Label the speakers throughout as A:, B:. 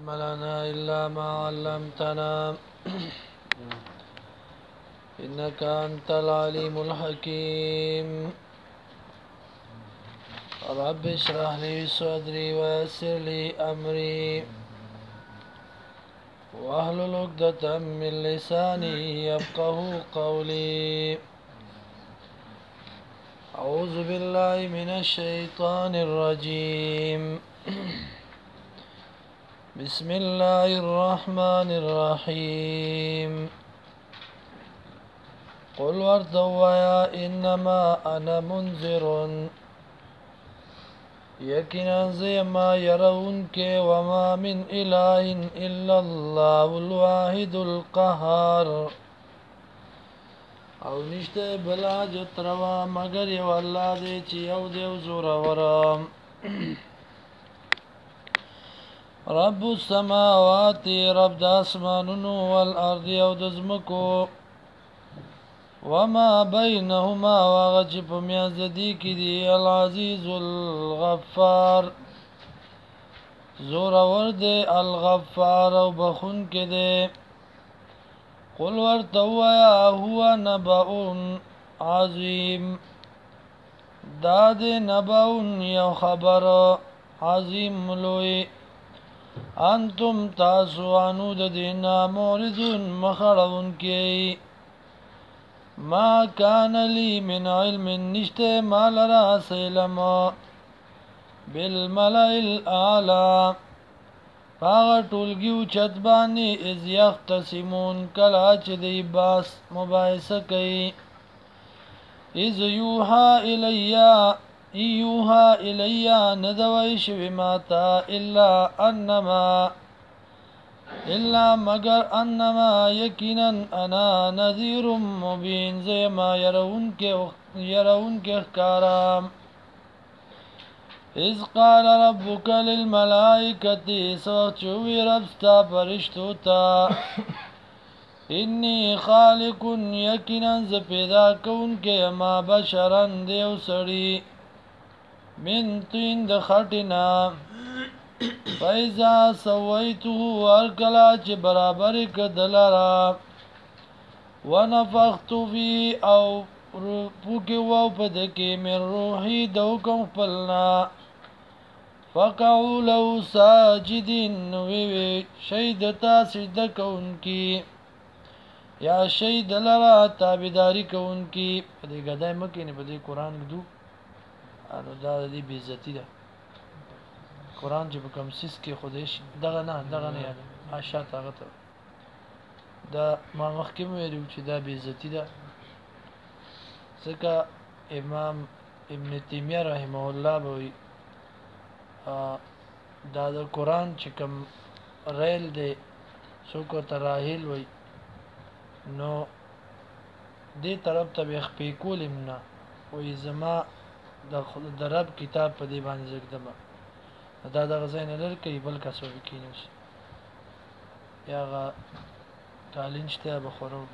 A: علم لنا إلا ما علمتنا إنك أنت العليم الحكيم رب اشرح لي صدري ويسر لي أمري واحلل عقدة من لساني يفقه قولي أعوذ بالله من الشيطان الرجيم بسم الله الرحمن الرحيم قل ورتويا إنما أنا منذر يقينا زيما يرونك وما من إله إلا الله الواحد القهار او نشته بلا جتروا مگر یو الله دې چې یو دې زور ورم رب السماوات رب د اسمانونو والارض او د زمکو وما بينهما وغجب میاز دی کی دی العزیز الغفار زور ورد الغفار او بخون کې دی قل ورتویا هو نبأ عظیم داد نبأ یو خبر عظیم لوی انتم تاسو عنو د دینا موردون مخړون کی ما کان لی من علم نشته مال را سلم بالملئ الاعلى هغه ټولګیو چت باندې از یختصمون کله چې دی باس مباحثه کوي از یوها الیا ندوی شوی ماتا الا مگر انما یقینا انا نذیر مبین زما يرون کې ښکارام اذ قال ربك للملائكة سوچوي رب ستا فرشتو تا انی خالق یقینا ز پیدا کون کې ما بشرن دیو سړی من طین د خټینا فایزا سویته ورکلا چې برابر کدلرا ونفخت فی او پوکی واو پدکی من روحی دو کم خپلنا فقعو لو ساجدین نویوی شیدتا سجده کون کی یا شید لرا تابداری کون کی پدی گدای مکی نی پدی قرآن دو انو دا دی بیزتی ده قرآن چې په کوم سیس کې خودش دغه نه یاد آشات هغه ته دا ما مخکې ویلو چې دا بیزتی ده ځکه امام ابن تیمیه رحمه الله به دا د قرآن چې کوم ریل دی څوک ورته راهیل وي نو دې طرف ته به خپې کول هم نه وایي زما د رب کتاب په دې باندې زږدم دا دغه ځای نه لر کوي بل کسو کېنوس یا هغه تعلیم شته به خورو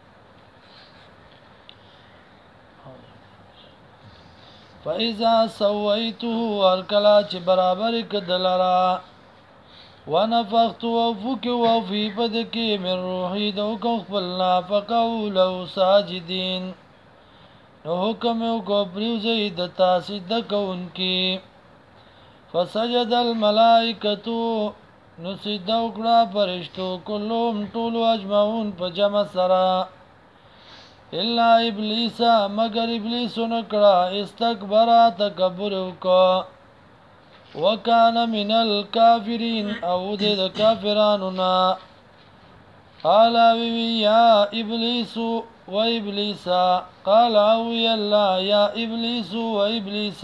A: فاذا سويته ورکلا چې برابر کدلرا ونفخت وفك وفي بدك من روحي دو کو خپلنا فقولوا ساجدين نو حکم کو پریوزي د تاسو د کونکي فسجد الملائکه نو سجده وکړه فرشتو کلهم ټول اجمعون په جمع سره الا ابلیس مگر ابلیس نکړه استکبر تکبر وکړه وکانه من الکافرین او د کافرانو نا قال وی یا ابلیس و ابلیس قال وی الله یا ابلیس و ابلیس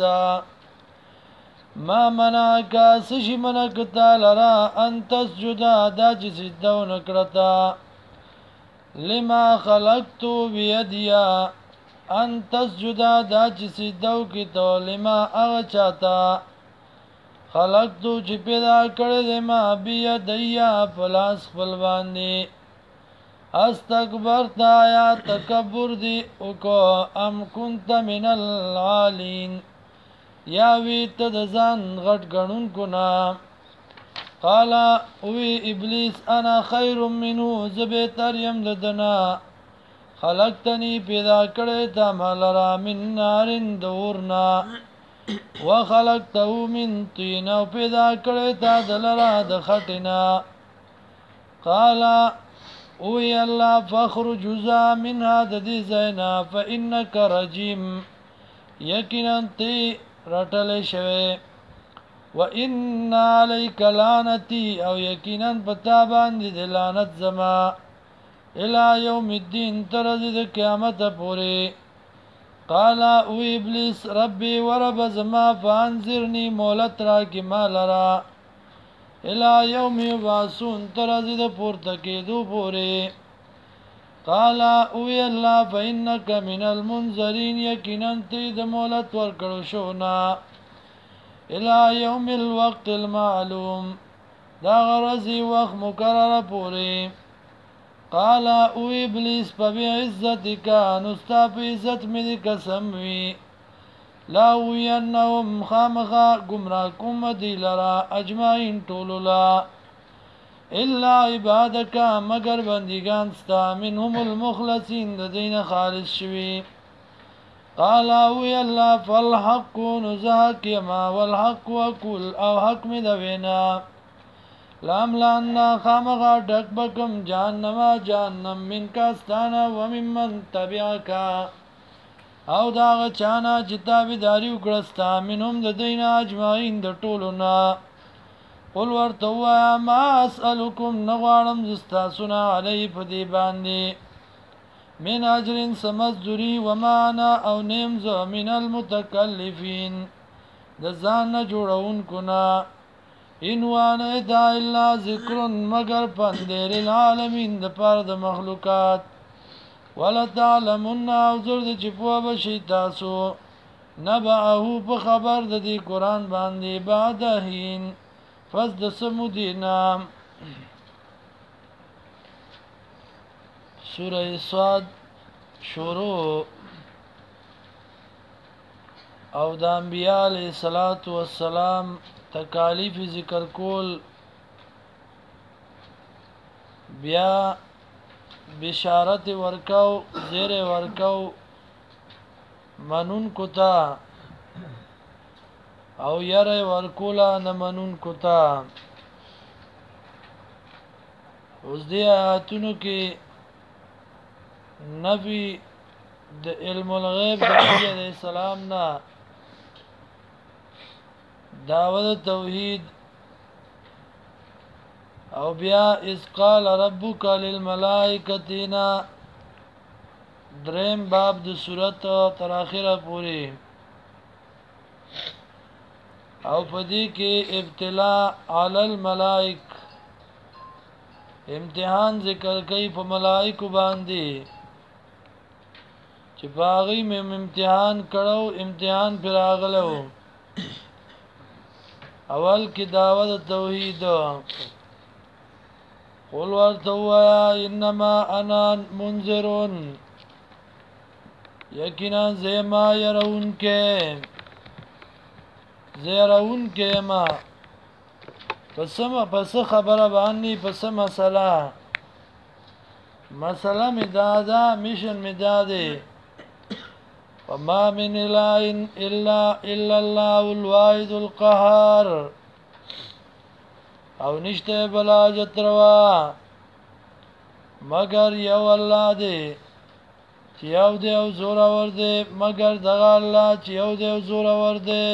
A: ما منعك سشي منکتا لرا ان تسجد دا چې سجده نکړتا لما خلقت بيديا ان تسجد دا چې سجده وکړو لما اغچاتا خلقت چې پیدا کړې ما بيديا پلاس خپل باندې استكبرت یا تکبر دی او کو ام كنت من العالين یا وی ته د ځان غټ غنون کو نا قال وی ابلیس انا خیر منه زبتر یم ددنا خلقتنی پیدا کړی تا مالرا من نارن دورنا وخلقته من طین او پیدا کړی تا دلرا د خټینا قال وی الله فخرج ذا منها د دې زینا فانك رجیم یقینا تی رټل شوی وان علیک لعنتی او یقینا پتا باندې د لعنت زما الى یوم الدین ترځ د قیامت پورې قال او ابلیس ربي ورب زما فانذرني مولت را کی مالرا الى یوم یبعثون ترځ د پورته کېدو پورې قال او الله فانك من المنذرين یقینا تی د مولت ورکړو شو نا الى یوم الوقت المعلوم دا غرضی وقت مقرره پوری قال او ابلیس فبعزتك نستا په عزت مې قسم وی لا وینهم خامخا گمراه کوم دی لرا اجمعین طوللا الا عبادك مگر بندگان ستا منهم المخلصین د دین خالص شوی قال او الله فالحق نزهك ما والحق وكل او حق می دوینا لام لانا خامغا ډک بکم جهنم من کاستانا وممن تبعك او دا چانا چې تابعداري وکړستا منهم د دین اجمعین د ټولنا قل ورتوا ما اسالکم نغوانم زستا سنا علی فدی باندې من اجر سمزدری وما انا او نمز من المتکلفین د ځان جوړون کنا ان وانا دا الا ذکر مگر پندیر العالمین د پر د مخلوقات ولا تعلمون او زرد چپوا بشی تاسو نبعه په خبر د دې قران باندې بعدهین فز د سمودینا سوره صاد شروع او د انبیاء علیه الصلاۃ والسلام تکالیف ذکر کول بیا بشارت ورکاو زیر ورکاو منون کوتا او یره ورکولا نه منون کوتا اوس دې آیاتونو کې نبی د علم الغیب د نبی علیہ السلام نا دعوت توحید او بیا اس قال ربک للملائکتنا دریم باب د صورت تر اخره پوری او پدې کې ابتلاء علی الملائک امتحان ذکر کوي په ملائکه باندې چې باغی مې امتحان کړو امتحان پر راغلو اول کې دعوت توحید قل ورتوا انما انا منذرون یقینا زما يرون کې زيرون کې ما پس خبره باندې پس مسله مدادا میشن مداده وما من اله الا الله الواحد القهار او نشته بلا جتروا مگر یو الله دی چې یو دی او زور ور دی مگر دغه الله چې یو دی او زور ور دی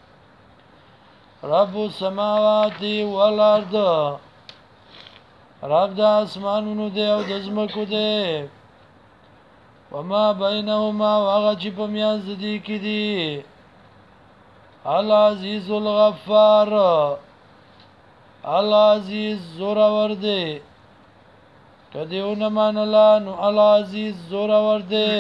A: رب السماوات والارض رب د اسمانونو دی او د زمکو دی وما بينهما وغجب میاز دی کی دی العزیز الغفار العزیز زورور دی کدیونه مان الله نو العزیز زورور دی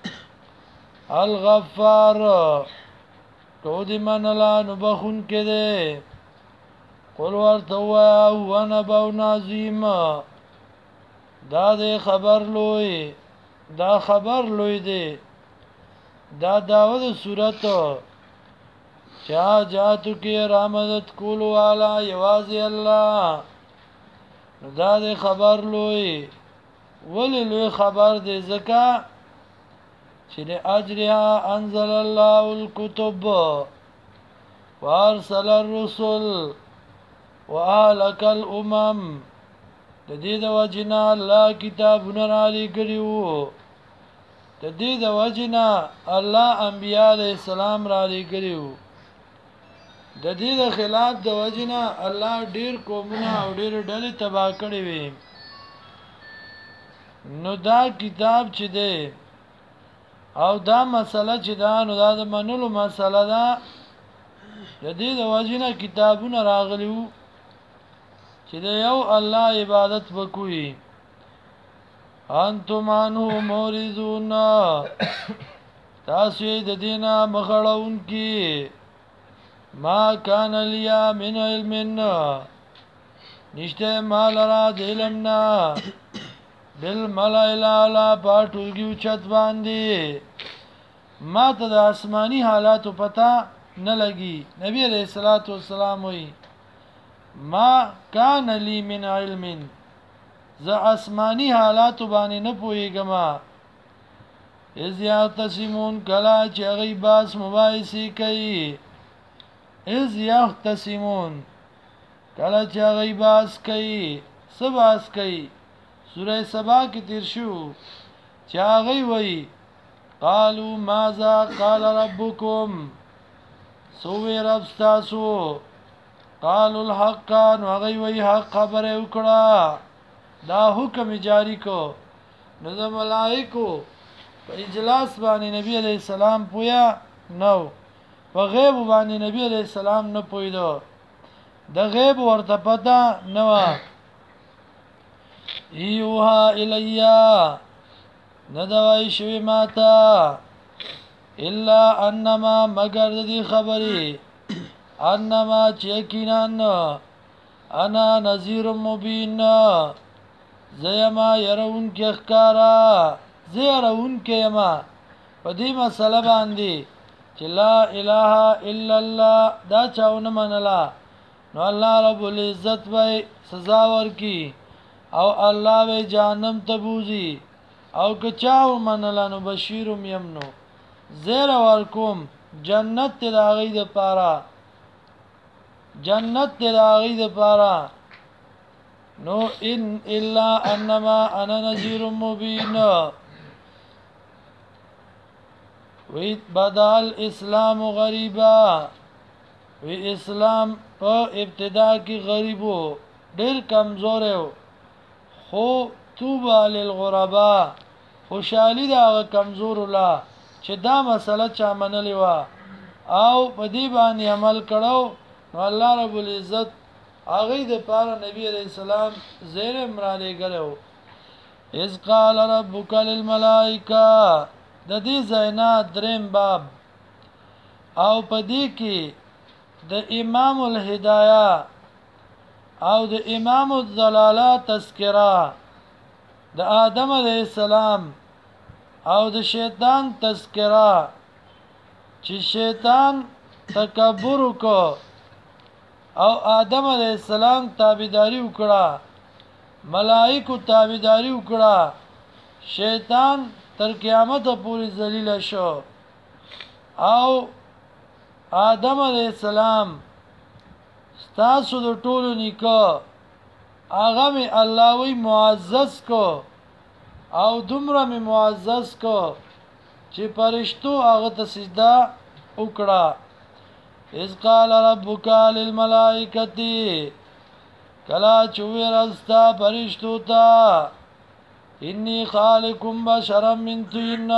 A: الغفار کودی مان الله نو بخون کده قل ورتوا هو نبأ عظیم دا دې خبر لوی دا خبر لوی دی دا داود صورت چا جاتو کې رامدد کولو والا یوازې الله نو دا دې خبر لوی ولی لوی خبر دې زکا چې اجرها انزل الله الكتب وارسل الرسل واهلك الامم د دې د وجنا الله کتابونه را لګریو د دې د وجنا الله انبیاء علیہ السلام را لګریو د دې د خلاف د وجنا الله ډیر قومونه او ډیر ډلې تباہ کړې وي نو دا کتاب چې دی او دا مسله چې دا نو دا د منلو مسله ده د دې د وجنا کتابونه راغلیو چې د یو الله عبادت وکوي انتم عنه مورزون تاسو د دینه مخړون کی ما کان لیا من علم نشته مال را دلمنا بالملائ الاعلى پټولګیو چت باندې ما ته د آسمانی حالاتو پتا نه لګي نبی علیہ الصلوۃ والسلام وی ما کان لی من علم ز آسمانی حالاتو باندې نه پويګم از یاتسمون کلا چې غیباس مبایسی کوي از یاتسمون کلا چې غیباس کوي سباس کوي سوره سبا کې تیر شو چې هغه وی قالوا ماذا قال ربكم سوې رب تاسو قالوا الحق نو وی حق خبره وکړه دا حکم جاری کو نو د ملائکو په اجلاس باندې نبی علیہ السلام پویا نو په غیب باندې نبی علیہ السلام نه پویدو د غیب ورته پتا نه و ایوها الیا ندوای شوی ماتا الا انما مگر دې خبري انما چیکینان انا نذیر مبین زیما يرون کې اخکارا زیرون کې یما په دې مسله باندې چې لا اله الا الله دا چاونه منلا نو الله رب العزت وای سزا ورکی او الله وی جهنم تبوزي او که چاو منلا نو بشیرم یمنو زیر ورکوم جنت ته داغې د پاره جنت ته داغې د پاره نو ان الا انما انا نذير مبين وی بدل اسلام غریبا وی اسلام په ابتدا کې غریبو ډېر کمزور خو توبه للغرباء خوشالي دا کمزور لا چې دا مسله چا منلې وا او په دې باندې عمل کړو نو الله رب العزت هغه د پاره نبی عليه السلام زیر امراله غلو اذ قال ربك للملائکه د دې زینا دریم باب او په دې کې د امام الهدايه او د امام الضلاله تذکرہ د آدم علیہ السلام او د شیطان تذکرہ چې شیطان تکبر کو او آدم علیہ السلام تابعداري وکړه ملائکه تابعداري وکړه شیطان تر قیامت پورې ذلیل شو او آدم علیہ السلام ستاسو د ټولو نیکه هغه می الله وی معزز کو او دومره می معزز کو چې فرشتو هغه ته سجده وکړه اذ قال ربك للملائکه کلا چوي راستا فرشتو ته انی خالقم بشرا من طین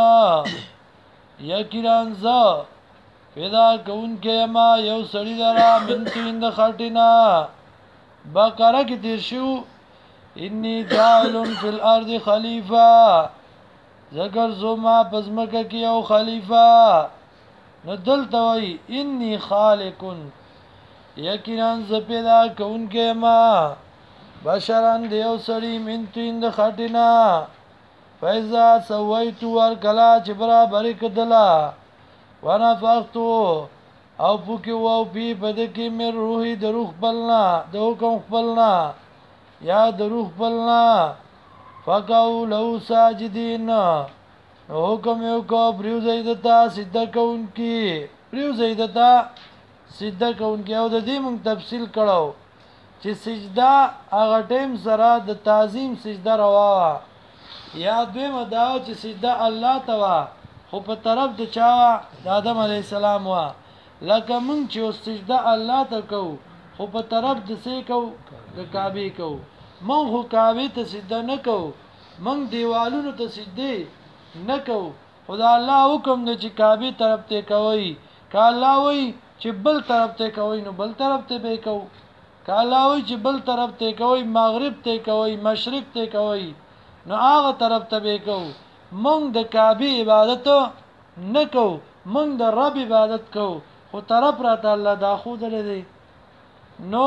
A: یقینا ز پیدا کون کې ما یو سړی درا من طین د خټینا بقره کې تیر شو انی جاعل فی الارض خلیفہ ذکر زما پزمکه کې یو خلیفہ ندل توي انی خالق یقینا ز پیدا کون کې ما بشران دیو سړی من تین د خټینا فیضا سویت ور کلا چې برابر کدلا ونفختو او پوکی او پی بدکی من روحی د روح بلنا د حکم خپلنا یا د روح بلنا فقاو لو ساجدین حکم یو کو پریو زیدتا سجده کونکی پریو زیدتا سجده کونکی او د دې مونږ تفصیل کړو چې سجده هغه ټیم سره د تعظیم سجده روا یا دویمه دا چې سجده الله ته وا خو په طرف د چا د آدم علی السلام وا لکه مونږ چې سجده الله ته کوو خو په طرف د څه کوو د کعبه کوو مونږ خو کعبه ته سجده نه کوو مونږ دیوالونو ته سجده نه کوو خدا الله حکم دی چې کعبه طرف ته کوي که الله وای چې بل طرف ته کوي نو بل طرف ته به کوو که الله وای چې بل طرف ته کوي مغرب ته کوي مشرق ته کوي نو هغه طرف ته به کوو مونږ د کعبه عبادت نه کوو مونږ د رب عبادت کوو خو طرف راته الله دا خو درې نو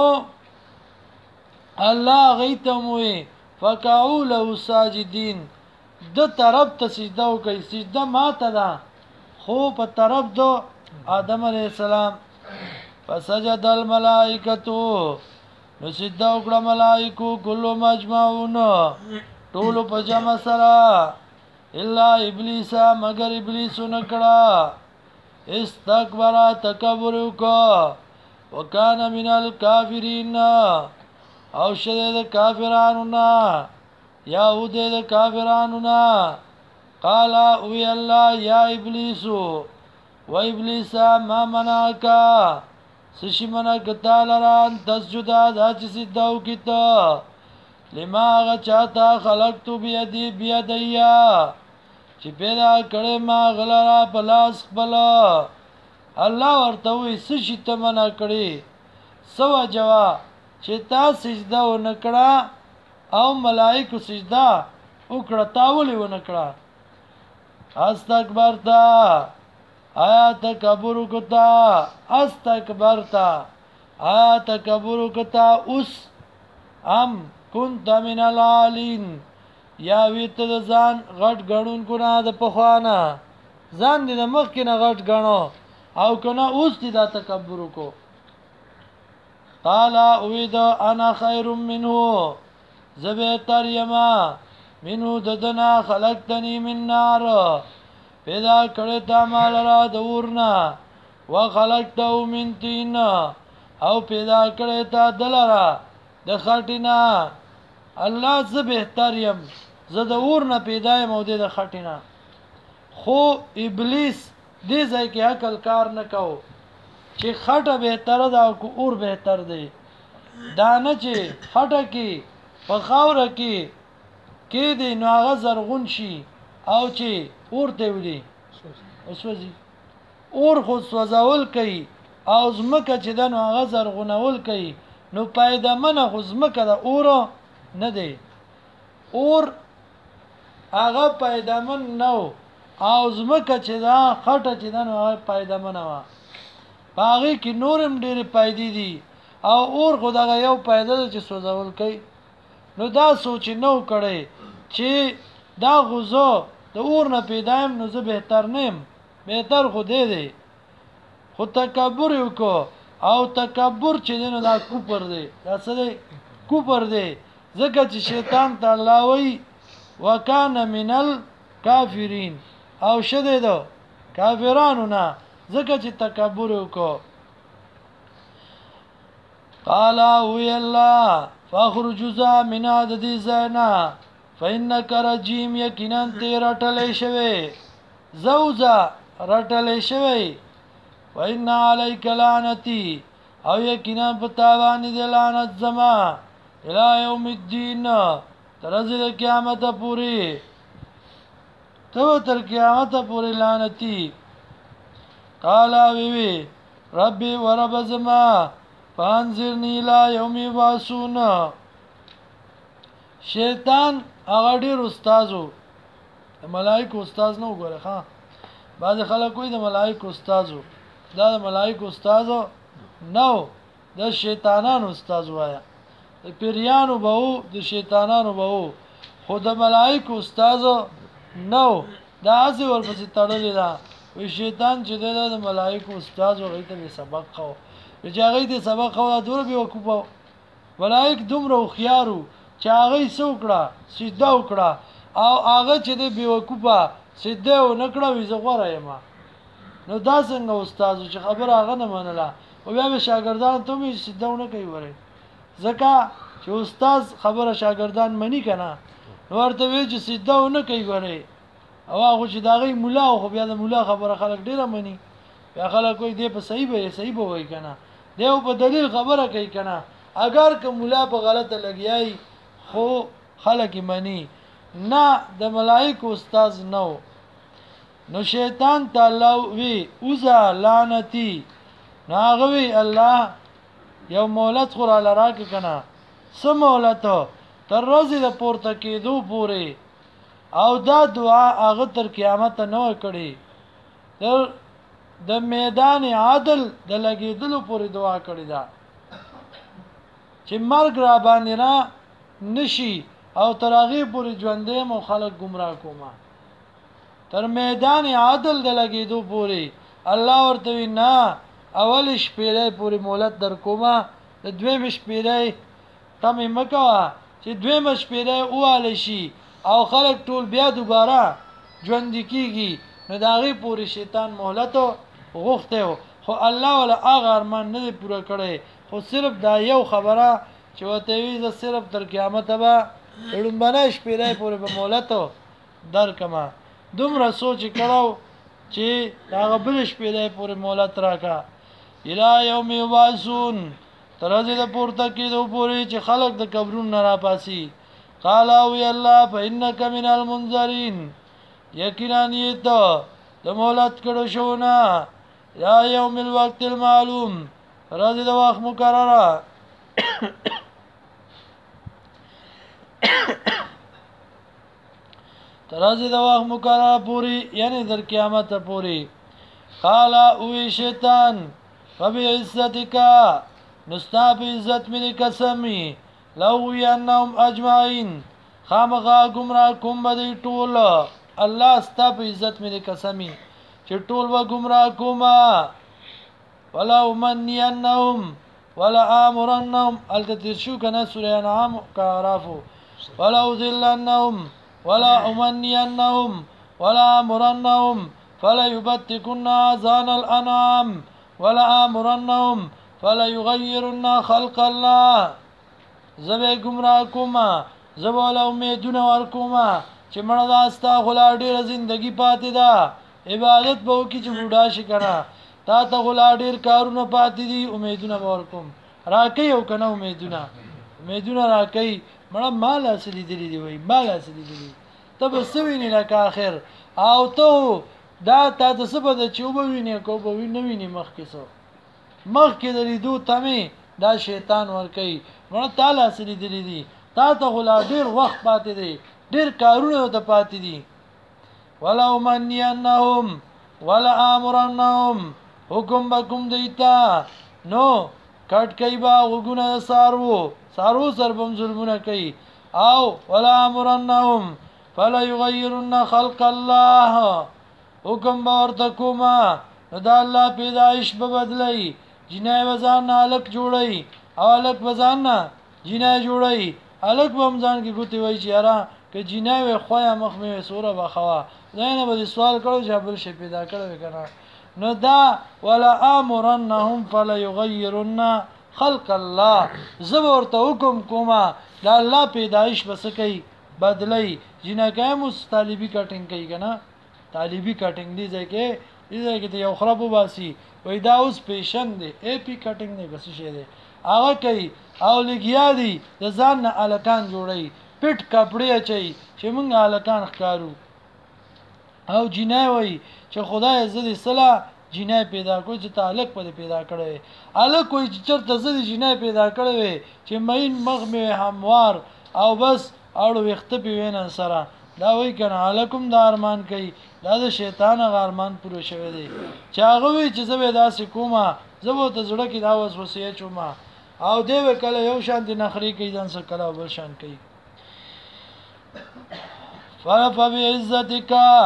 A: الله غیتموي فقعوا له ساجدين د طرف ته سجده وکي سجده ماته ده خو په طرف دو آدم علیہ السلام فسجد الملائکه نو سجده وکړه ملائکو کله مجمعون ټول په جمع سره الا ابلیس مگر ابلیس نکړه استكبر تکبر وکانا من الكافرین او شده د کافرانو نا یهود د کافرانو نا قال وی الله یا ابلیس و ابلیس ما منعک سشی منعک تعالی تسجد د سجدو کیتا لما غچاتا خلقت بيدي بيدیا چې پیدا کړې ما غلرا پلاس بلا الله ورته وي سشي ته منا کړې سو جوا چې تا سجده و نکړه او ملائکه سجده وکړه تاولې و نکړه استکبرتا آیا تکبر وکتا استکبرتا آیا تکبر وکتا اوس ام كنت من العالين یا ویت د ځان غټ غړون کو نه د پخوانه ځان دې مخ کې نه غټ غړو او کنه اوس دې دا تکبر کو قال اوید انا خير منه زبتر یما منه ددنا خلقتني من نار پیدا کړه تا مال را دورنا وخلقته من طين او پیدا کړه تا دلرا د خټینا الله زه بهتر يم زه د اور نه پیدا یم او د خټینا خو ابلیس دې ځای کې عقل کار نه کو چې خټه بهتر ده او اور بهتر دی دا نه چې خټه کې په خاور کې دې نو هغه زرغون شي او چې اور ته ودی وسوځي اور خو سوځول کوي او زمکه چې دنو هغه زرغونول کوي نو پایده منه خو زمکه د اور نه دی اور هغه پایدمن نو او زمکه چې دا خټه چې دا نو پایدمن وا باغی کې نورم ډېر پایدې دي او اور خدای یو پایده چې سوځول کوي نو دا سوچ نو کړي چې دا غوزو د اور نه پیدایم نو زه بهتر نیم بهتر خو دی خو تکبر وکړو او تکبر چې دینو دا کوپر دی دا څه دی کوپر دی ځکه چې شیطان ته الله وی وکانه منل کافرین او شده دو کافرانو نه ځکه چې تکبر وکړو قال وی الله فاخرج من عدد زینا فإنك رجيم یقینا تیر رټلې شوی زوزا رټلې شوی وإن عليك لعنتي او یقینا پتاوانی د لعنت زما الى يوم الدين ترځل قیامت پوری تو تر قیامت پوری لعنتی قال وی ربي ورب زما فانذرني الى يوم يبعثون شیطان هغه ډیر استادو ملائکه استاد نو ګوره ها بعض خلک کوئی د ملائکه استادو دا د ملائکه استادو نو د شیطانانو استاد وایا د پیریانو بهو د شیطانانو بهو خود د ملائکه استادو نو دا ازي ورپسې تړلې ده وی شیطان چې د ملائکو استاد او غیته به سبق خو چې هغه ته سبق خو دور به وکوبو ملائک دومره خيارو چې هغه سوکړه سیده وکړه او هغه چې د بیوکوبه سیده و نکړه وی زغوره یما نو دا څنګه استاد چې خبر هغه نه منله او بیا به شاګردان ته می سیده ونه کوي وره ځکه چې استاد خبره شاګردان منی کنه نو ورته وی چې سیده ونه کوي وره او هغه چې دا غي مولا خو بیا د مولا خبره خلک ډیره مني بیا خلک کوئی دی په صحیح به وای کنه دیو په دلیل خبره کوي کنه اگر که مولا په غلطه لګیای خو خلک مني نه د ملائکه استاد نو شیطان تعالی وی اوزا لعنتی ناغوی الله یو مولت خورا لراک کنه سم مولتو تر ورځې د پورته کېدو پورې او دا دعا هغه تر قیامت نه کړي د میدان عادل د لګیدلو پورې دعا کړي دا چې مرګ را باندې را نشي او ترغه پورې ژوندې مو خلک گمراه کوما تر میدان عادل د لګیدو پورې الله ورته وینا اول شپېلې پورې مولت در کوما د دویم شپېلې تمه مکوا چې دویم شپېلې واله شي او خلک ټول بیا دوباره ژوند کیږي نو داغه پورې شیطان مهلت غوښته خو الله ولا هغه ارمان نه پوره کړي خو صرف دا یو خبره چې وته وی ز صرف تر قیامت به لړمبنه شپېلې پورې به مهلت در کما دومره سوچ کړو چې هغه بل شپېلې پورې مهلت راکا الى یوم یبعثون ترځه د پورته کېدو پورې چې خلک د قبرونو نه را پاسي قال او الله فانك من المنذرين یقینا نیت د مولات کړه شونه یا یوم الوقت المعلوم راځي د وخت مقرره ترځي د وخت مقرره پوری یعنی در قیامت پوری قال او شیطان فبعزتك نستاب عزت من قسمی لو انهم اجمعين خامغا گمراه کوم بدی ټول الله ستاب عزت مې قسمی چې ټول و گمراه کوما ولا امنينهم ولا امرنهم التشو کنه سوره انعام کارافو ولا ذلنهم ولا امنينهم ولا امرنهم فلا يبتكن اذان الانعام ولا امرنهم فلا يغيرن خلق الله زبې گمراه کوما زبول امیدونه ور کوما چې مړه داستا غلا ډېر زندگی پاتې ده عبادت به وکي چې بوډا شي کنه تا ته غلا ډېر کارونه پاتې دي امیدونه ور کوم راکې او کنه امیدونه راکې مړه مال اصلي دي وای مال اصلي دي ته به سوینې لکه اخر او ته دا تا د سبد چوب وینې کو به وینې وینې مخ کې سو مخ کې د لیدو تمه دا شیطان ور کوي مړه تعالی اصلي دي تا ته غلا ډېر وخت پاتې دي ډېر کارونه ته پاتې دي ولا امنينهم ولا امرنهم حکم بكم دیتا نو کټ کوي با وګونه سارو سربم ظلمونه کوي او ولا امرنهم فلا يغيرن خلق الله حکم ورته کوما دا الله پیدائش به بدلای جنای وزان الک جوړي او الک وزان جنای جوړي الک بمزان کې ګوتی وای چې یاره که جنای وي خویا مخ مې سوره بخوا زینب به سوال کړو چې بل شي پیدا کړو کنه نو دا ولا امرنهم فلا يغيرن خلق الله زبرته حکم کوما دا الله پیدائش بس کوي بدلای جنګه مستطالبي کټینګ کوي کنه طالبي کټینګ دی ځکه ته یو خراب وباسي وای دا اوس پیشن دی اي پی کټینګ نه بس شه دی هغه کوي او لګیا دي د ځان نه الکان جوړي پټ کپڑے اچي چې موږ الکان ښکارو او جنای وای چې خدای عزت صلا جنای پیدا کړ چې تعلق په پیدا کړي الک کوئی چې چرته زدي جنای پیدا کړي چې مین مغ می هموار او بس اړو وخت په وینن سره دا وای کنه الکم د ارمان کوي دا د شیطان ارمان پوره شوی دی چې هغه وی چې زبې داسې کومه زبو ته زړه کې دا وسوسه چوما او دی وکړه یو شان دي نخري کوي ځان سره کله بل شان کوي فبعزتك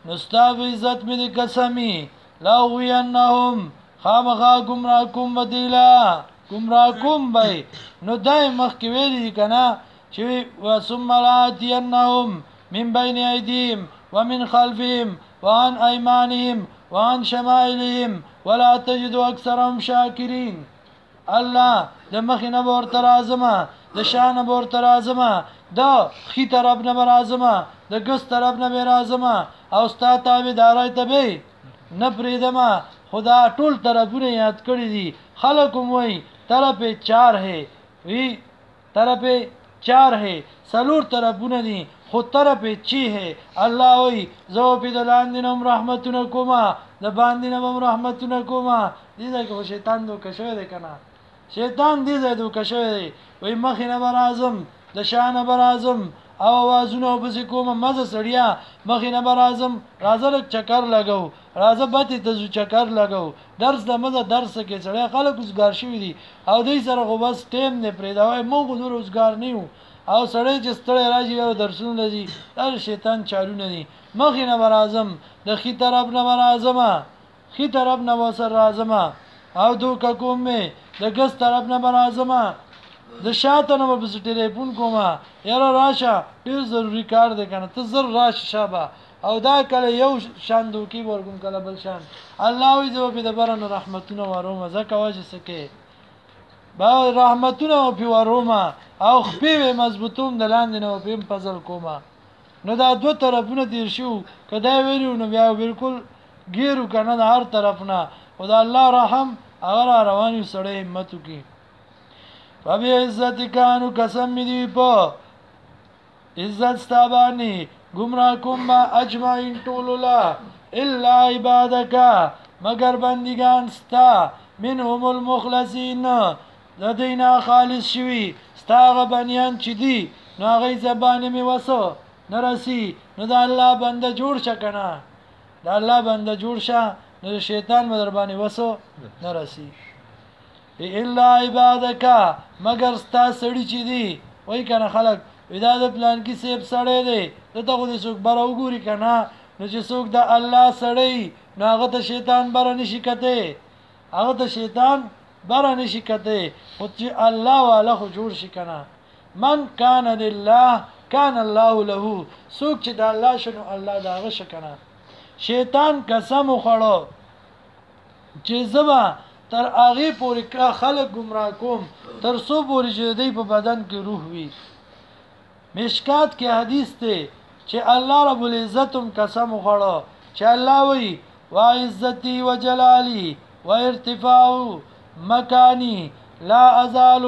A: نستا په عزت مې د قسمی لاغوینهم خامخا گمراه کوم بدیلا گمراه کوم بای نو دای مخکې ویلي کنه چې ثم لآتینهم من بین ایدیهم ومن خلفهم وعن ایمانهم وعن شمائلهم ولا تجد اکثرهم شاکرین الله د مخینه ورته راځما د شان ورته راځما د خي طرف نه راځما د ګس طرف نه راځما او ستا تابعدارای ته به نه پریدما خدا ټول طرفونه یاد کړی دي خلقم وای طرف 4 ہے وی طرف 4 ہے سلور طرفونه دي خو طرف 6 ہے الله وای زو په دلاندینم رحمتونه کوما د باندینم رحمتونه کوما دې دا شیطان دوک شوی دی کنه شیطان دې زه دوک شوی دی وای مخینه برازم د شان برازم او आवाजونه وبس کوم مزه سړیا مخینه برازم راځه چکر لګاو راځه بته ته چکر لګاو درس د مزه درس کې سړیا خلک وسګار شوی دي او دې سره خو بس ټیم نه پریداوي مو خو نور وسګار نه یو او سړی چې ستړی راځي او درسونه لذي دا شیطان چالو نه دي مخینه برازم د خي طرف نه برازم خي طرف نه وسر راځم او دوک کوم د ګس طرف نه برازم د شاته نه په ټلیفون کومه یاره راشه ډیر ضروری کار دی کنه ته زر راشه شابه او دا کله یو شان دوکي ورګم کله بل شان الله وي زو په دبرن رحمتونه ورومه زکه واجه سکه با رحمتونه په ورومه او خپې مضبوطوم د لاندې نه په فضل کومه نو دا دوه طرفونه دیر شو کدا ویلو نو بیا بالکل ګیرو کنه د هر طرف نه خدای الله رحم اگر رواني سړی همت وکي فبی عزت کانو قسم می دی په عزت ستابانی گمراه کوم با اجمعین طولولا الا عبادک مگر بندگان ستا منهم المخلصین لدینا خالص شوی ستا بنیان چی دی نو غی زبانی می وسو نرسی نو دا الله بنده جوړ شکنه دا الله بنده جوړ شه نو شیطان مدربانی وسو نرسی الا عبادک مگر ستا سړی چي دي وای کنه خلک ودا د پلان کې سیب سړی دی دته خو دې څوک بر وګوري کنه نو چې څوک د الله سړی نو هغه ته شیطان بر نشي کته هغه ته شیطان بر نشي کته خو چې الله والا خو جوړ شي کنه من کان لله کان الله له څوک چې د الله شنو الله داغه شکنه شیطان قسم خوړو چې زما تر هغه پورې خلک گمراه کوم تر سو پورې چې دی په بدن کې روح وي مشکات کې حدیث ته چې الله رب العزت قسم خوړو چې الله وی وا عزتي وجلالي وارتفاع مکاني لا ازال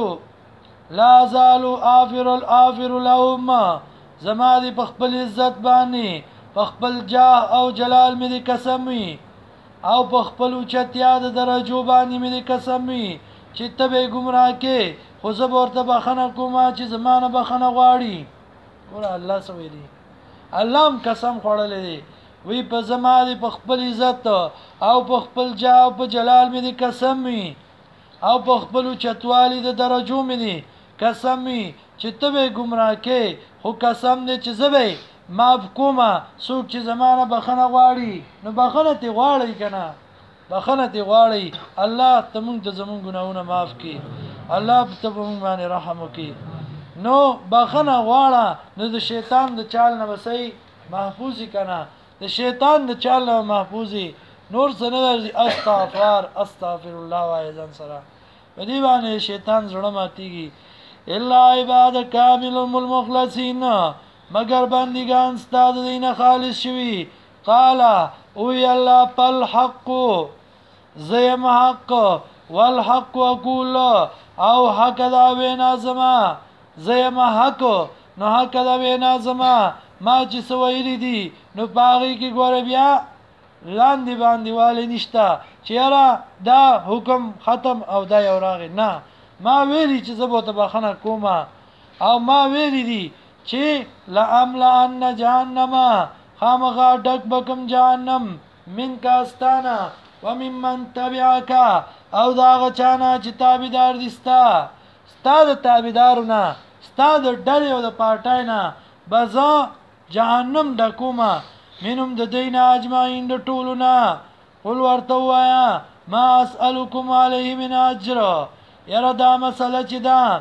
A: افر لهم زما دي په خپل عزت باندې په خپل جاه او جلال مې قسم وي او په خپل چتیا د درجو باندې مې قسم وي چې ته به گمراه کې خو زه ورته بخنه کوم چې زمانه بخنه غواړي ګور الله سویلی الله هم قسم خوړلې دی وی په زمانه په خپل عزت او په خپل جاه او په جلال مې قسم وي او په خپل چتوالي د درجو مې قسم وي چې ته به گمراه کې خو قسم دې چې زبې معاف کومه څوک چې زمانه بخنه غواړي نو بخنه تی غواړي کنه بخنه تی غواړي الله تمون ته زمون ګناونه معاف کړي الله ته مونږ باندې رحم وکړي نو بخنه غواړه نو د شیطان د چال نه وسې محفوظی کنه د شیطان د چال نه محفوظی نور سره استغفر الله وایزن سره بدی باندې شیطان زړه ماتيږي الا عباد کامل المخلصین مگر بندگان ستاد دین خالص شوی قال او الله پل حق زیم حق والحق اقول او حق دا وینا زما زیم حق نو حق دا وینا زما ما چې سویری دي نو باغی کی ګور بیا لاندې باندې والي نشتا چیرې دا حکم ختم او دا یو راغی نه ما ویلی چې زبوت بخنه کومه او ما ویلی دي چې لاملا ان جهنم خامغا ډک بکم جهنم من کاستانا وممن تبعك او دا غچانا چې تابعدار دي ستا د تابعدارونه ستا د ډلې او د پارټای نه بزا جهنم ډکوما منهم د دین اجمعین د ټولنا قل ورته وایا ما اسالکم علیه من اجر یره دا مسله چې دا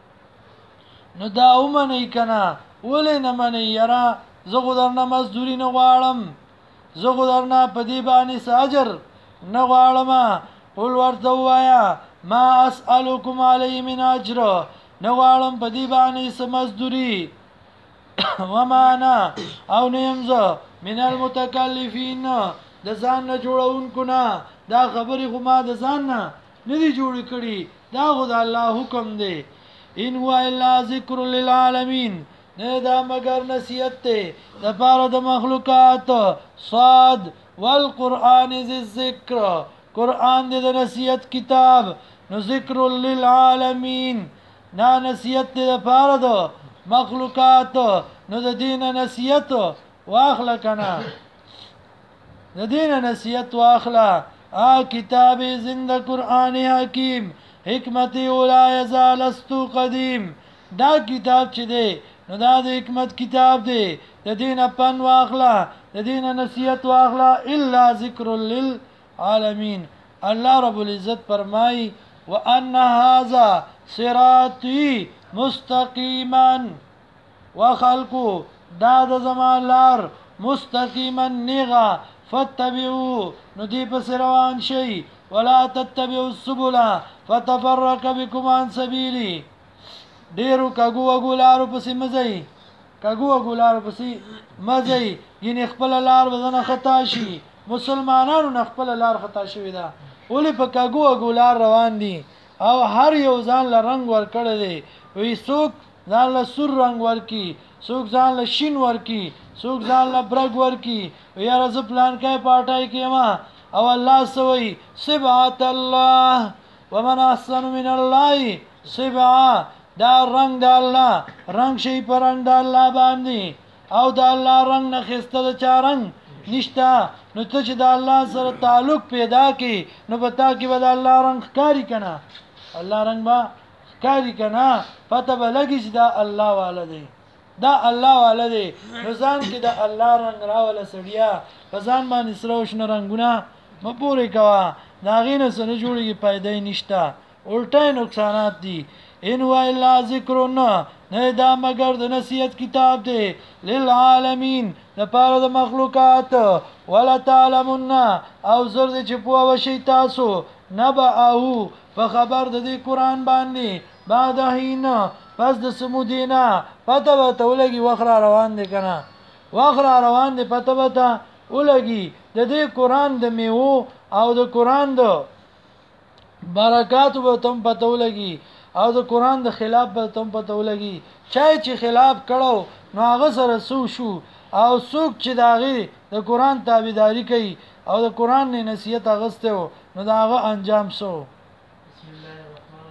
A: نو دا ومنئ کنه ولې نه منئ یره زه خو درنه مزدوري نه غواړم زه خو درنه په دې باندې څه اجر نه غواړم قل ورته وایا ما اسالکم علیه من اجر نه غواړم په دې باندې څه مزدوري وما انا او نیم زه من المتکلفین د ځان نه جوړونکو نه دا خبرې خو ما د ځان نه ندي جوړ کړي دا خو د الله حکم دی ان هو الا ذکر للعالمین نه دا مگر نصیحت ته د پاره د مخلوقات صاد والقران ذی الذکر قران دې د نصیحت کتاب نو ذکر للعالمین نا نصیحت دې د پاره د مخلوقات نو د دین نصیحت واخله کنا د دین نصیحت واخله کتاب زنده قرآن حکیم حکمت اولا یزال استو قدیم دا کتاب چې دی نو دا د حکمت کتاب دی د دین پن واخله د دین نصیحت واخله الا ذکر للعالمین الله رب العزت فرمای وان هذا صراطی مستقیما وخلقو دا د زمان لار مستقیما نیغا فتبعو نو دی پس روان شي ولا تتبعوا السبل فتفرق بكم عن سبيلي ډیرو کاغو وګولارو پسې مزي کاغو وګولارو پسې مزي ینه خپل لار وزنه خطا شي مسلمانانو نه خپل لار خطا شوی دا ولې په کاغو وګولار روان دي او هر یو ځان له رنگ ور کړی دی وی څوک ځان له سور رنگ ورکی څوک ځان له شین ورکی څوک ځان له برګ ورکی یاره زه پلان کای پاټای کېما او الله سوی سبحات الله ومن احسن من الله سبحا دا رنگ د الله رنگ شي پر رنگ د الله باندې او د الله رنگ نه خسته د چا رنگ نشتا نو ته چې د الله سره تعلق پیدا کی نو پتا کې به د الله رنگ ښکاری کنه الله رنگ با ښکاری کنه پته به لګی چې دا الله والده دا الله والده نو ځان کې د الله رنگ راول سړیا په ځان باندې سره وشنه رنگونه مپورې کوا دا غینه سره جوړیږي پیدای نشتا الټای نقصانات دي ان هو الا ذکرنا نه دا مگر د نصیحت کتاب دی للعالمین د پاره د مخلوقات ولا تعلمون او زر دې چې په وشي تاسو نبأه په خبر د دې قران باندې بعد هین پس د سمودینا پته وته ولګي وخره روان دي کنه وخره روان دي پته وته ولګي د دې قران د میو او د قران د برکات به تم پته ولګي او د قران د خلاف به تم پته ولګي چې خلاف کړو نو هغه سره سو شو او څوک چې داغي د قران تابعداري کوي او د قران نه نصیحت اغسته نو داغه انجام سو بسم الله الرحمن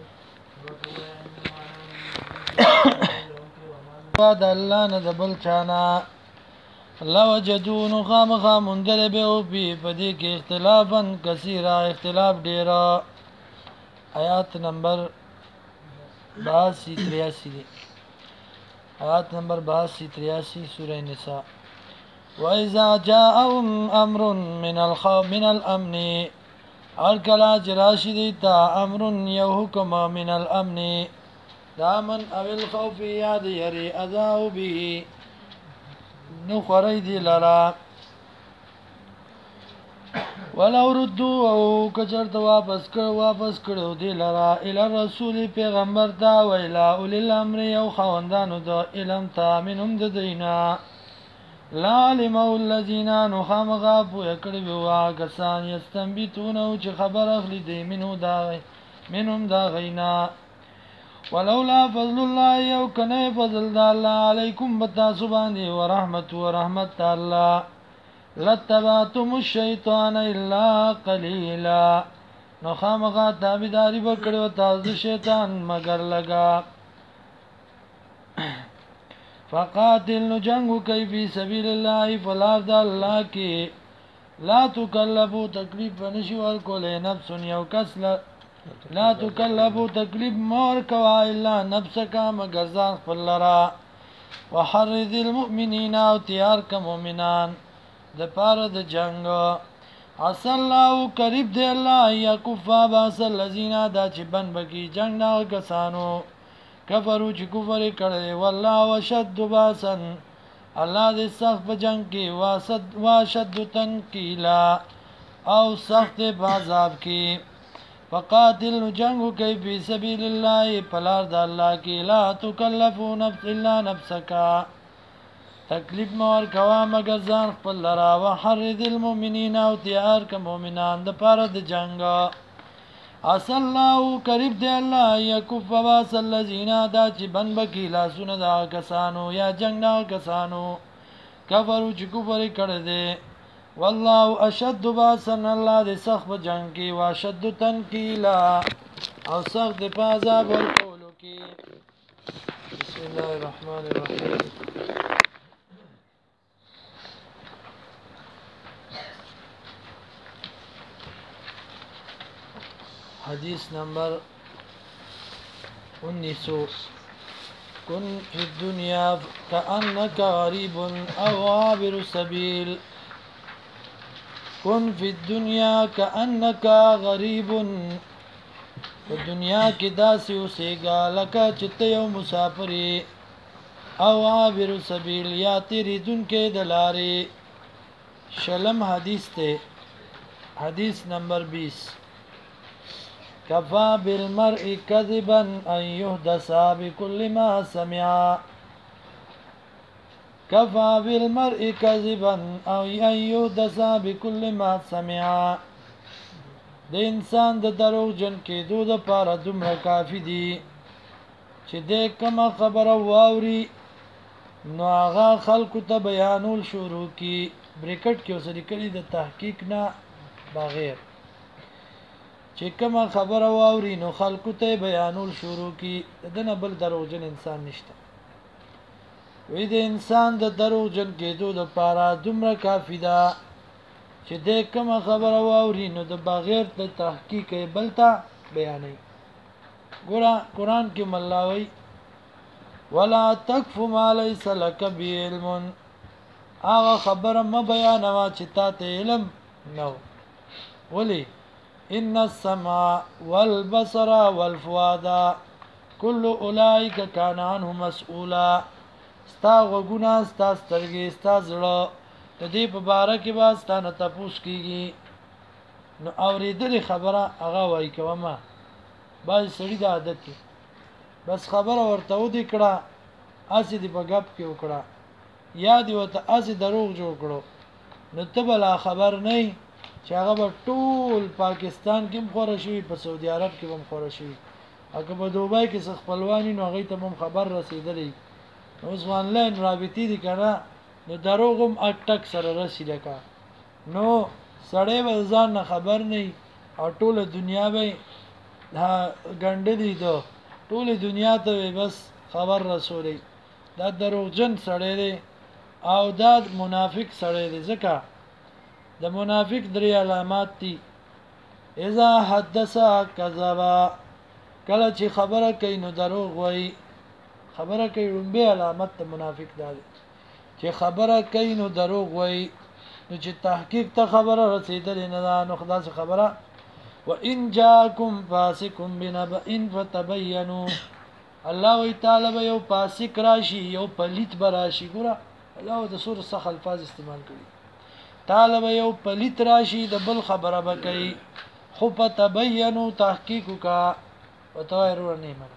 A: الرحیم وعد الله نه دبل چانا الله وجدون خامخا مندل به او په دې کې اختلافا کثیره اختلاف ډیره آیات نمبر 82-83 آیات نمبر 82-83 سورہ نساء وَإِذَا جَاءَهُمْ أَمْرٌ مِنَ الْأَمْنِ الْكَلَا جَرَاشِدِتَا أَمْرٌ يَوْحُكُمَ مِنَ الْأَمْنِ دَامًا أَوِ الْخَوْفِ يَادِ يَرِي أَذَاهُ بِهِ نُخَرَيْ دِي لَرَا ولو ردو او کچرت واپس کړو دی لرا ال رسول پیغمبر تا ویلا اول الامر او خوندانو د علم تا منهم د دینا لا علم الذين نخامغا پو کړي وا کسان یستنبتون او چې خبر اخلي دی منهم دا غینا ولولا فضل الله او کنه فضل الله علیکم بتا سبحانه ورحمت الله لتبعتم الشیطان الا قلیلا نو خامغا تابیداری بکڑو تاسو شیطان مگر لگا فقاتل نو جنگو کئی فی سبیل اللہ فلار دا اللہ کی لا تکلبو تکلیف ونشی ورکولے نفس یو کس لا تکلبو تکلیف مور کوا الا نفسکا مگر زان خپل لرا وحرد المؤمنین او تیار کا مؤمنان د پاره د جنگ عسى الله قریب دی الله یکف باس الذین دا چې بن بکی جنگ نه کسانو کفرو چې کفر کړي والله وشد باسن الله دې سخت په جنگ کې واشد تنکیلا او سخت په عذاب کې فقاتل جنگ کوي په سبیل الله پلار د الله کې لا تکلفو نفس الا نفسک تکلیف مور کوا مگر ځان خپل لرا وحرد المؤمنین او تیار ک مؤمنان د پاره د جنگ عسى الله قریب دی الله یکف باس الذین دا چې بن بکی لاسونه دا کسانو یا جنگ نه کسانو کفرو چې کفر کړي دي والله اشد باسن الله دې سخت جنگ کې واشد تنکیلا او سخت په عذاب ورکولو کې بسم الله الرحمن الرحیم حدیث نمبر 19 كن في الدنيا كأنك غريب أو عابر سبيل كن في الدنيا كأنك غريب په دنیا کې داسې اوسېږه لکه چې ته یو مسافرې او عابر سبیل یا تېرېدونکی د لارې شلم حدیث ته حدیث نمبر 20 كفى بالمرء كذبا أن يحدث بكل ما سمع كفى بالمرء كذبا أن يحدث بكل ما سمع د انسان د دروغ جن کېدو د پاره دومره کافی دي چې د کومه خبره واوري نو هغه خلکو ته بیانول شروع کی بریکټ کې اوسې کړي د تحقیق نه بغیر چې کومه خبره واوري نو خلکو ته بیانول شروع کی دنه بل دروغجن انسان نشته وې د انسان د دروغجن کېدو د پاره دومره کافی ده چې د کومه خبره واوري نو د بغیر د تحقیق بلتا بیانې ګوره قران کې ملاوي ولا تکف ما ليس لك بعلم هغه خبره م بیانوا چې تا ته علم نو ولي ان السمع والبصر والفؤاد كل اولئك كان عنه مسؤولا ستا غوګونه ستا سترګې ستا زړه د دې په باره کې به ستانه تپوس کیږي نو اورېدلې خبره هغه وایي کومه باز سړی د عادت کې بس خبره ورته ودی کړه اسی دی په غپ کې وکړه یا دی وته اسی دروغ جوړ کړو نو ته بل خبر نه چې هغه به ټول پاکستان کې مخوره شي په سعودي عرب کې هم مخوره شي هغه په دوبای کې خپلوانی نو هغه ته هم خبر رسیدلې اوس آنلاین رابطې دي کړه نو دروغم اټک سره رسیدل کا نو سړی به ځان نه خبر نه او ټول دنیا به دا ګندلې دو ټول دنیا ته بس خبر رسولي دا دروغجن سړی دی او دا منافق سړی دی ځکه د منافق درې علامات دي اذا حدث كذبا کله چې خبره کوي نو دروغ وایي خبره کوي لومبه علامت د منافق دی چې خبره کوي نو دروغ وایي نو چې تحقیق ته خبره رسیدلې نه ده نو خلاص خبره وان جاءكم فاسق بنبأ فتبينوا الله تعالی به یو فاسق راشي یو پلیت براشي ګوره الله د سور څخه الفاظ استعمال کوي تعالی به یو پلیت راشي د بل خبره به کوي خو فتبينوا تحقیق کا وتوایرو نه مله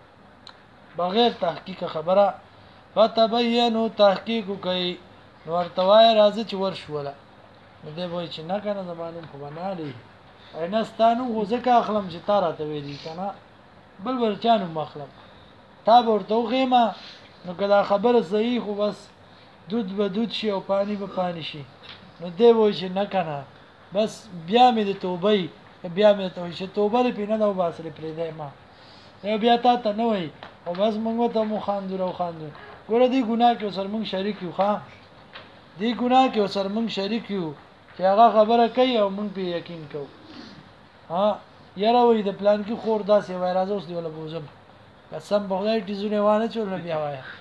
A: بغیر تحقیق خبره فتبينوا تحقیق کوي نو ورتوای راځي چې ورشوله نو دی وای چې نه کنه زمانه خو بنالي اینستانو غوځه اخلم چې تاراته ویلی کنه بل چانو مخلم تا ورته غیمه نو کله خبره صحیح خو بس دود به دود شي او پانی به پانی شي نو دی وای چې نه کنه بس بیا مې د توبې بیا مې ته چې توبه لري نه دا واسره پرې دی ما بیا ته نه وای او بس موږ ته مو خاندو خاندو ګوره دی ګناه کې سر موږ شریک یو ښا دی ګناه کې سر موږ شریک یو چې هغه خبره کوي او موږ په یقین کوو ها یاره وې د پلان کې خور داسې وای راځو اوس دی ولا بوزم قسم په خدای ټیزونه وانه چول بیا وای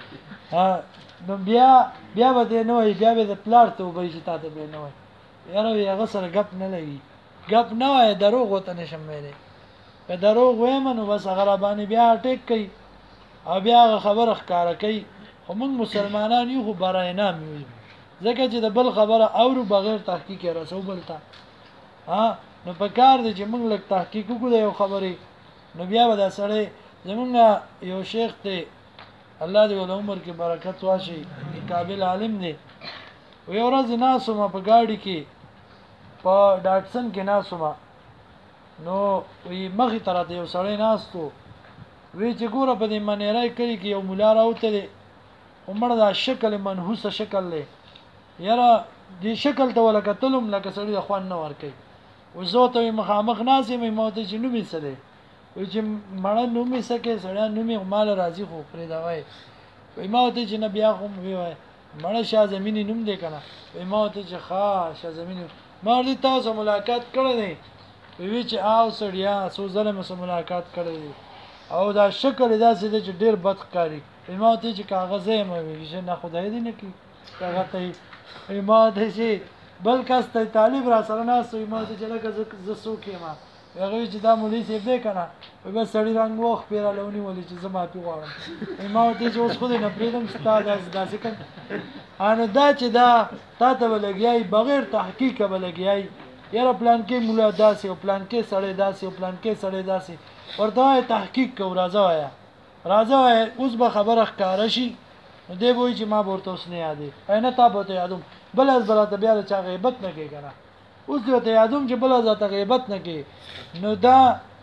A: ها نو بیا به دې نه وای بیا به د پلار ته وبې چې تاسو به نه وای یاره هغه سره غپ نه لګي غپ نه وای دروغ وته نشم ویلې که دروغ وایم نو بس هغه باندې بیا ټیک کوي او بیا خبره ښکارا کوي خو موږ مسلمانان یو خو برای نام یو ځکه چې د بل خبره اورو بغیر تحقیق رسو بلتا ها نو په کار دی چې موږ لږ تحقیق وکړو یو خبرې نو بیا به دا سړی زمونږ یو شیخ ته الله دې ول عمر کې برکت واشي قابل عالم دی یو ورځ ناسومه په گاډي کې په ډاټسن کې ناسومه نو وی مخې طرف یو سړی ناستو وی چې ګوره په دې منیرای کړي کې یو مولا راوته دی عمر دا شکل منحوسه شکل دی یاره دې شکل ته ولکتلم لکه سړی خوان نه ور کوي وزوته مخامخ ناسې مې موت جنوبي سره وی چې مړه نومې سکه سړی نومې مال راځي خو پرې دا وای وی موت چې نبي اخو وی وای مړه شاه زمینی نوم دی کنه وی موت چې ښا شاه زمینی ما دې تاسو ملاقات کړی دی وی چې آو سړیا سو زله مې ملاقات کړی دی او دا شکل داسې دی چې ډیر بد ښکاري وی موت چې کاغذ یې مې وی چې نه خدای دې نه کی هغه ته وی موت چې بل کس ته طالب را سره نه سوی موت چې لکه ز سوکې ما هغه چې دا مولوی سیب دی کنه په بس سړی رنگ وخ پیرا لونی ولې چې زما پی غواړم ما ته چې اوس خو نه پریدم ستاد داسې کړ ان دا چې دا تا ته ولګیای بغیر تحقیق ولګیای یاره پلان کې مولا داسې او پلان کې سړی داسې او پلان کې سړی داسې ورته تحقیق کو راځه وای اوس به خبره ښکارا شي دې وای چې ما ورته اوس نه یادې اینه تا به ته یادوم بل از بل ته بیا چا غیبت نه کوي کنه اوس ته یادوم چې بل ذات غیبت نه کوي نو دا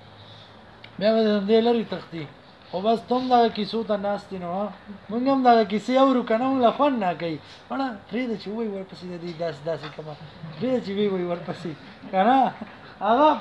A: بیا دې لري تختی خو بس تم دا کیسو ته ناستې نو مونږ هم دا کیسې اورو کنه له خون نه کوي انا فرید چې وای ورپسې دې داس کما دې چې وای ورپسې کنه هغه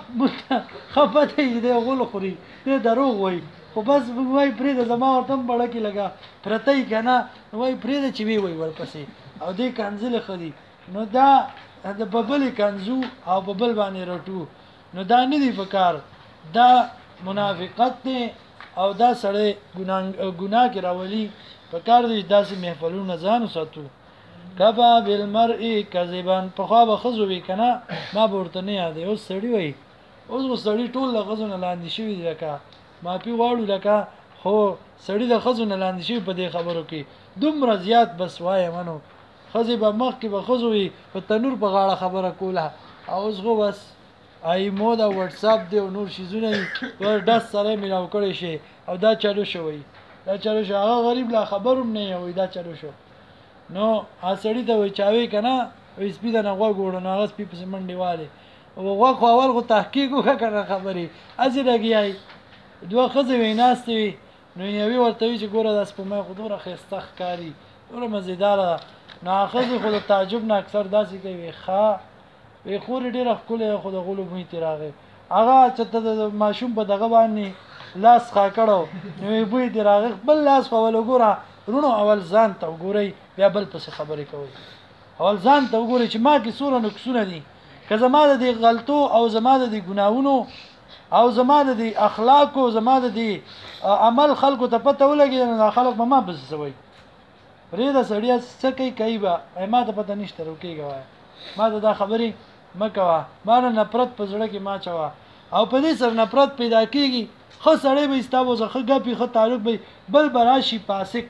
A: خپته دې غول خوري دې دروغ وای خو بس وای فرید زما ورته بڑا کی لگا پرته کنه وای فرید چې وای ورپسې او دې کنزل خدي نو دا د ببل کنزو او ببل باندې رټو نو دا نه دی پکار دا منافقت دی او دا سړی ګناه کې راولي پکار دی داسې محفلونه ځان ساتو کبا بالمرء کذبا په خوا به خزو وی کنه ما ورته نه یاد اوس سړی وای اوس سړی ټول غزونه لاندې شوی دی لکه ما پی واړو لکه خو سړی د خزونه لاندې شوی په دې خبرو کې دومره زیات بس وای منو خزی به مخ کې به خزوي په تنور په غاړه خبره کوله او اوس غو بس ایمو دا واتس اپ دی او نور شیزونه ور داس سره ملاو کړی شي او دا چالو شوی دا چالو شو هغه غریب لا خبروم نه وي دا چالو شو نو اسړی ته وی چاوي کنه وې سپید نه غو ګوړو نه غس پی په منډي والے او غو خو اول غو تحقیق وکړه خبري ازي لګیای دوه خزې ویناستي نو یوي ورته چې ګوره داس په ما خودره خستخ کاری ډوره مزیدار ناخذ خود تعجب نه اکثر داسې کوي ښا وی خور ډیره خپل خود غلو مې تیراغه هغه چې د ماشوم په دغه باندې لاس خا کړو نو وی تیراغه بل لاس خو ولګوره رونو اول ځان ته وګورئ بیا بل پس خبرې کوي اول ځان ته وګورئ چې ما کې سور نقصونه دي که زما د غلطو او زما د ګناوونو او زما د اخلاق او زما د عمل خلکو ته پته ولګي نو خلک به ما بس سوي پرېدا سړیا څه کوي با ما ته پته نشته روکیږي وای ما دا خبرې مکوا ما نه نفرت په زړه کې ما چوا او په دې سره نفرت پیدا کیږي خو سړی به استابو زخه غپی خو تعلق به بل براشي پاسک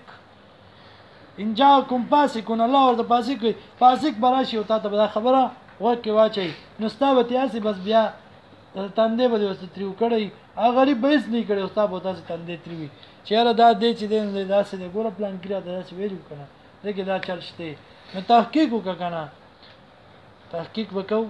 A: انجا کوم پاسکون الله ورته پاسک براشي او ته دا خبره وکي واچي نو ستابه تیاسي بس بیا تندې به وست تریو کړی هغه غریب بیس نه کړي او ستابه تاسو تندې تریوي چیرې دا دې چې دې داسې د ګوره پلان کړی دا چې ویلو کنه دغه دا چلشته نو تحقیق وکړه تحقیق وکاو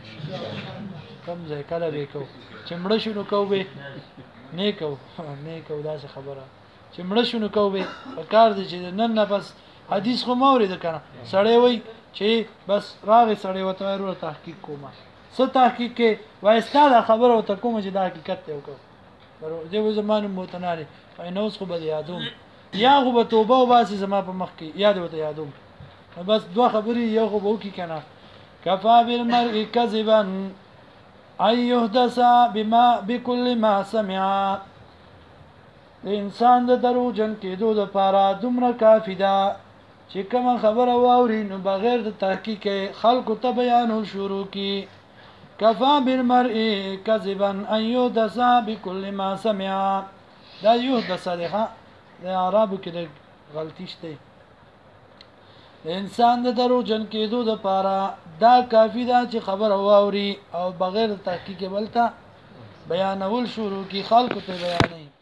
A: کم ځای کله وکاو چې مړ شنو کو به نه کو دا څه خبره چې مړ شنو کو به کار دي چې نن نه بس حدیث خو مورید کنه سړی وای چې بس راغی سړی وته ورو تحقیق کومه څه تحقیق کې وایستا خبره وته کوم چې دا حقیقت ته وکاو دغه زمانو موتناله فینوس خو به یادوم یا خو به توبه او باسي زما په مخ کې یاد وته یادوم بس دوه خبرې یو خو به وکي کنه کفا بالمرء کذبا اي يحدث بما بكل ما سمع د انسان د دروغجن کېدو لپاره دومره کافی ده چې کومه خبره واوري نو بغیر د تحقیق خلکو ته بیانول شروع کی کفا بالمرء کذبا ان يحدث بكل ما سمع دا يحدث ده د عربو کې د غلطی شته د انسان د دروغجن کېدو لپاره دا کافی ده چې خبره واوري او بغیر د تحقیق بلته بیانول شروع کی خلکو ته بیانوي